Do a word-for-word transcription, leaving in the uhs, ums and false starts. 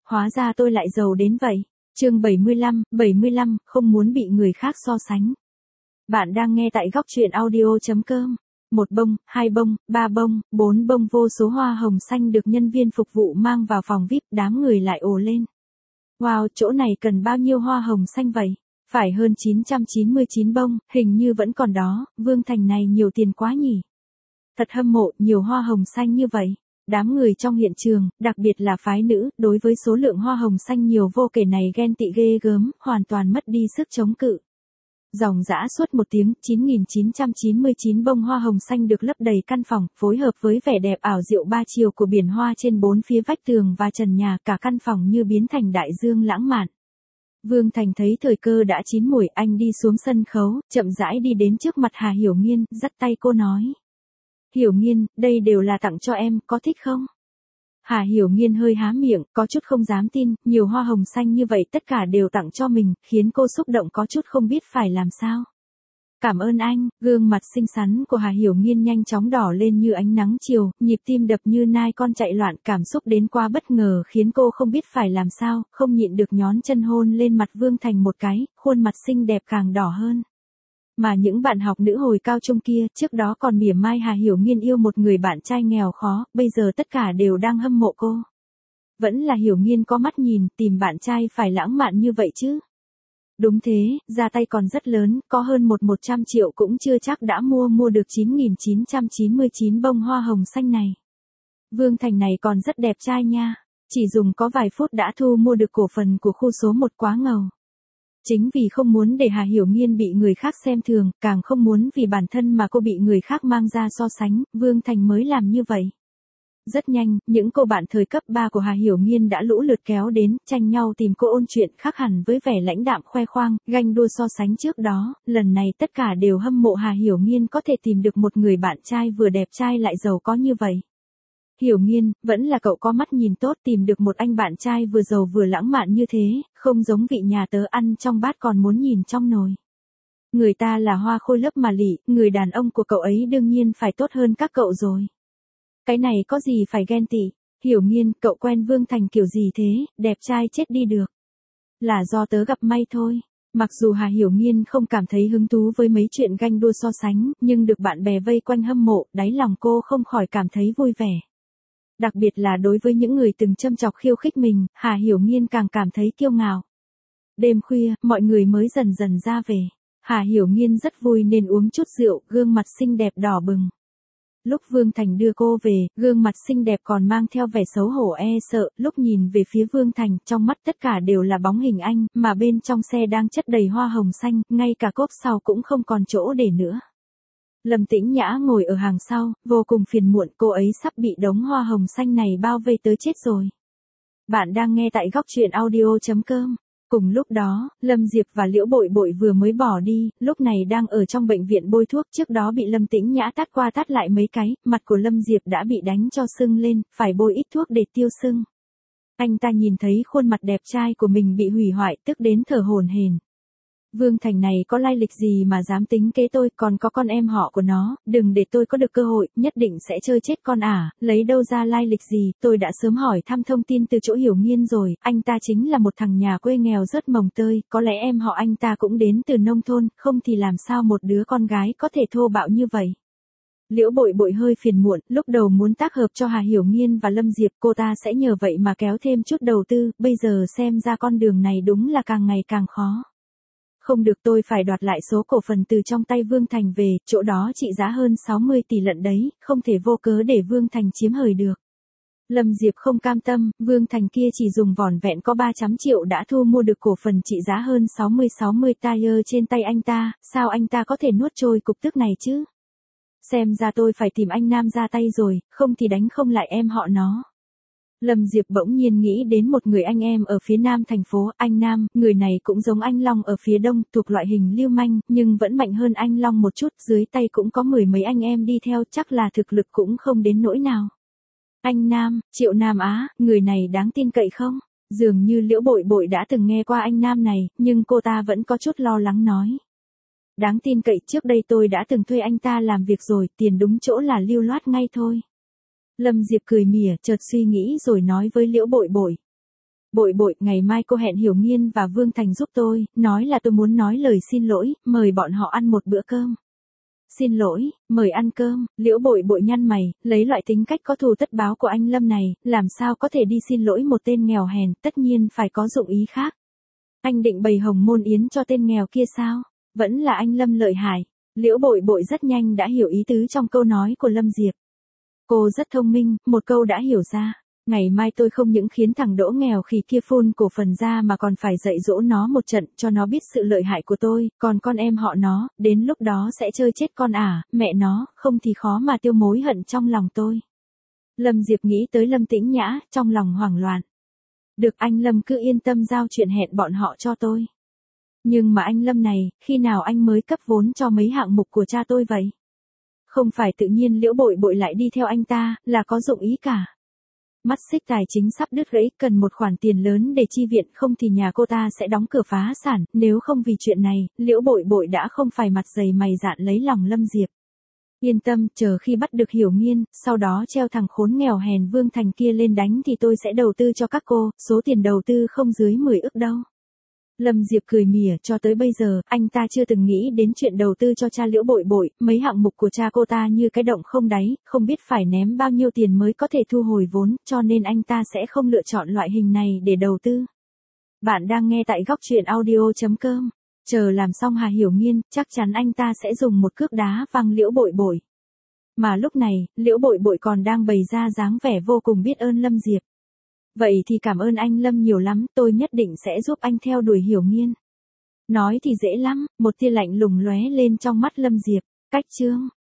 hóa ra tôi lại giàu đến vậy. Chương bảy mươi lăm, bảy mươi lăm, không muốn bị người khác so sánh. Bạn đang nghe tại góc truyện audio chấm com. Một bông, hai bông, ba bông, bốn bông, vô số hoa hồng xanh được nhân viên phục vụ mang vào phòng vi ai pi, đám người lại ồ lên. Wow, chỗ này cần bao nhiêu hoa hồng xanh vậy? Phải hơn chín trăm chín mươi chín bông, hình như vẫn còn đó, Vương Thành này nhiều tiền quá nhỉ. Thật hâm mộ, nhiều hoa hồng xanh như vậy. Đám người trong hiện trường, đặc biệt là phái nữ, đối với số lượng hoa hồng xanh nhiều vô kể này ghen tị ghê gớm, hoàn toàn mất đi sức chống cự. Dòng dã suốt một tiếng, chín nghìn chín trăm chín mươi chín bông hoa hồng xanh được lấp đầy căn phòng, phối hợp với vẻ đẹp ảo diệu ba chiều của biển hoa trên bốn phía vách tường và trần nhà, cả căn phòng như biến thành đại dương lãng mạn. Vương Thành thấy thời cơ đã chín muồi, anh đi xuống sân khấu, chậm rãi đi đến trước mặt Hà Hiểu Nghiên, dắt tay cô nói. Hiểu Nghiên, đây đều là tặng cho em, có thích không? Hà Hiểu Nghiên hơi há miệng, có chút không dám tin, nhiều hoa hồng xanh như vậy tất cả đều tặng cho mình, khiến cô xúc động có chút không biết phải làm sao. Cảm ơn anh, gương mặt xinh xắn của Hà Hiểu Nghiên nhanh chóng đỏ lên như ánh nắng chiều, nhịp tim đập như nai con chạy loạn, cảm xúc đến quá bất ngờ khiến cô không biết phải làm sao, không nhịn được nhón chân hôn lên mặt Vương Thành một cái, khuôn mặt xinh đẹp càng đỏ hơn. Mà những bạn học nữ hồi cao trung kia, trước đó còn mỉa mai Hà Hiểu Nghiên yêu một người bạn trai nghèo khó, bây giờ tất cả đều đang hâm mộ cô. Vẫn là Hiểu Nghiên có mắt nhìn, tìm bạn trai phải lãng mạn như vậy chứ. Đúng thế, ra tay còn rất lớn, có hơn một một trăm triệu cũng chưa chắc đã mua mua được chín nghìn chín trăm chín mươi chín bông hoa hồng xanh này. Vương Thành này còn rất đẹp trai nha, chỉ dùng có vài phút đã thu mua được cổ phần của khu số một, quá ngầu. Chính vì không muốn để Hà Hiểu Nghiên bị người khác xem thường, càng không muốn vì bản thân mà cô bị người khác mang ra so sánh, Vương Thành mới làm như vậy. Rất nhanh, những cô bạn thời cấp ba của Hà Hiểu Nghiên đã lũ lượt kéo đến, tranh nhau tìm cô ôn chuyện, khác hẳn với vẻ lãnh đạm khoe khoang, ganh đua so sánh trước đó, lần này tất cả đều hâm mộ Hà Hiểu Nghiên có thể tìm được một người bạn trai vừa đẹp trai lại giàu có như vậy. Hiểu Nghiên, vẫn là cậu có mắt nhìn tốt, tìm được một anh bạn trai vừa giàu vừa lãng mạn như thế, không giống vị nhà tớ ăn trong bát còn muốn nhìn trong nồi. Người ta là hoa khôi lớp mà lị, người đàn ông của cậu ấy đương nhiên phải tốt hơn các cậu rồi. Cái này có gì phải ghen tị, Hiểu Nghiên, cậu quen Vương Thành kiểu gì thế, đẹp trai chết đi được. Là do tớ gặp may thôi. Mặc dù Hà Hiểu Nghiên không cảm thấy hứng thú với mấy chuyện ganh đua so sánh, nhưng được bạn bè vây quanh hâm mộ, đáy lòng cô không khỏi cảm thấy vui vẻ. Đặc biệt là đối với những người từng châm chọc khiêu khích mình, Hà Hiểu Nghiên càng cảm thấy kiêu ngạo. Đêm khuya, mọi người mới dần dần ra về. Hà Hiểu Nghiên rất vui nên uống chút rượu, gương mặt xinh đẹp đỏ bừng. Lúc Vương Thành đưa cô về, gương mặt xinh đẹp còn mang theo vẻ xấu hổ e sợ, lúc nhìn về phía Vương Thành, trong mắt tất cả đều là bóng hình anh, mà bên trong xe đang chất đầy hoa hồng xanh, ngay cả cốp sau cũng không còn chỗ để nữa. Lâm Tĩnh Nhã ngồi ở hàng sau, vô cùng phiền muộn, cô ấy sắp bị đống hoa hồng xanh này bao vây tới chết rồi. Bạn đang nghe tại góc truyện audio chấm com. Cùng lúc đó, Lâm Diệp và Liễu Bội Bội vừa mới bỏ đi, lúc này đang ở trong bệnh viện bôi thuốc, trước đó bị Lâm Tĩnh Nhã tát qua tát lại mấy cái, mặt của Lâm Diệp đã bị đánh cho sưng lên, phải bôi ít thuốc để tiêu sưng. Anh ta nhìn thấy khuôn mặt đẹp trai của mình bị hủy hoại, tức đến thở hổn hển. Vương Thành này có lai lịch gì mà dám tính kế tôi, còn có con em họ của nó, đừng để tôi có được cơ hội, nhất định sẽ chơi chết con ả, lấy đâu ra lai lịch gì, tôi đã sớm hỏi thăm thông tin từ chỗ Hiểu Nghiên rồi, anh ta chính là một thằng nhà quê nghèo rớt mồng tơi, có lẽ em họ anh ta cũng đến từ nông thôn, không thì làm sao một đứa con gái có thể thô bạo như vậy. Liễu Bội Bội hơi phiền muộn, lúc đầu muốn tác hợp cho Hà Hiểu Nghiên và Lâm Diệp, cô ta sẽ nhờ vậy mà kéo thêm chút đầu tư, bây giờ xem ra con đường này đúng là càng ngày càng khó. Không được, tôi phải đoạt lại số cổ phần từ trong tay Vương Thành về, chỗ đó trị giá hơn sáu mươi tỷ lận đấy, không thể vô cớ để Vương Thành chiếm hời được. Lâm Diệp không cam tâm, Vương Thành kia chỉ dùng vỏn vẹn có ba trăm triệu đã thu mua được cổ phần trị giá hơn sáu mươi sáu mươi tire trên tay anh ta, sao anh ta có thể nuốt trôi cục tức này chứ? Xem ra tôi phải tìm anh Nam ra tay rồi, không thì đánh không lại em họ nó. Lâm Diệp bỗng nhiên nghĩ đến một người anh em ở phía nam thành phố, anh Nam, người này cũng giống anh Long ở phía đông, thuộc loại hình lưu manh, nhưng vẫn mạnh hơn anh Long một chút, dưới tay cũng có mười mấy anh em đi theo, chắc là thực lực cũng không đến nỗi nào. Anh Nam, Triệu Nam Á, người này đáng tin cậy không? Dường như Liễu Bội Bội đã từng nghe qua anh Nam này, nhưng cô ta vẫn có chút lo lắng nói. Đáng tin cậy, trước đây tôi đã từng thuê anh ta làm việc rồi, tiền đúng chỗ là lưu loát ngay thôi. Lâm Diệp cười mỉa, chợt suy nghĩ rồi nói với Liễu Bội Bội. Bội bội, ngày mai cô hẹn Hiểu Nghiên và Vương Thành giúp tôi, nói là tôi muốn nói lời xin lỗi, mời bọn họ ăn một bữa cơm. Xin lỗi, mời ăn cơm, Liễu Bội Bội nhăn mày, lấy loại tính cách có thù tất báo của anh Lâm này, làm sao có thể đi xin lỗi một tên nghèo hèn, tất nhiên phải có dụng ý khác. Anh định bày hồng môn yến cho tên nghèo kia sao? Vẫn là anh Lâm lợi hại. Liễu Bội Bội rất nhanh đã hiểu ý tứ trong câu nói của Lâm Diệp. Cô rất thông minh, một câu đã hiểu ra. Ngày mai tôi không những khiến thằng Đỗ nghèo khỉ kia phun cổ phần ra mà còn phải dạy dỗ nó một trận cho nó biết sự lợi hại của tôi, còn con em họ nó, đến lúc đó sẽ chơi chết con ả, mẹ nó, không thì khó mà tiêu mối hận trong lòng tôi. Lâm Diệp nghĩ tới Lâm Tĩnh Nhã, trong lòng hoảng loạn. Được, anh Lâm cứ yên tâm giao chuyện hẹn bọn họ cho tôi. Nhưng mà anh Lâm này, khi nào anh mới cấp vốn cho mấy hạng mục của cha tôi vậy? Không phải tự nhiên Liễu Bội Bội lại đi theo anh ta, là có dụng ý cả. Mắt xích tài chính sắp đứt gãy, cần một khoản tiền lớn để chi viện, không thì nhà cô ta sẽ đóng cửa phá sản, nếu không vì chuyện này, Liễu Bội Bội đã không phải mặt dày mày dạn lấy lòng Lâm Diệp. Yên tâm, chờ khi bắt được Hiểu Nghiên, sau đó treo thằng khốn nghèo hèn Vương Thành kia lên đánh thì tôi sẽ đầu tư cho các cô, số tiền đầu tư không dưới mười ức đâu. Lâm Diệp cười mỉa, cho tới bây giờ, anh ta chưa từng nghĩ đến chuyện đầu tư cho cha Liễu Bội Bội, mấy hạng mục của cha cô ta như cái động không đáy, không biết phải ném bao nhiêu tiền mới có thể thu hồi vốn, cho nên anh ta sẽ không lựa chọn loại hình này để đầu tư. Bạn đang nghe tại góc truyện audio chấm com. Chờ làm xong Hà Hiểu Nghiên, chắc chắn anh ta sẽ dùng một cước đá văng Liễu Bội Bội. Mà lúc này, Liễu Bội Bội còn đang bày ra dáng vẻ vô cùng biết ơn Lâm Diệp. Vậy thì cảm ơn anh Lâm nhiều lắm, tôi nhất định sẽ giúp anh theo đuổi Hiểu Nghiên. Nói thì dễ lắm, một tia lạnh lùng lóe lên trong mắt Lâm Diệp. Cách chương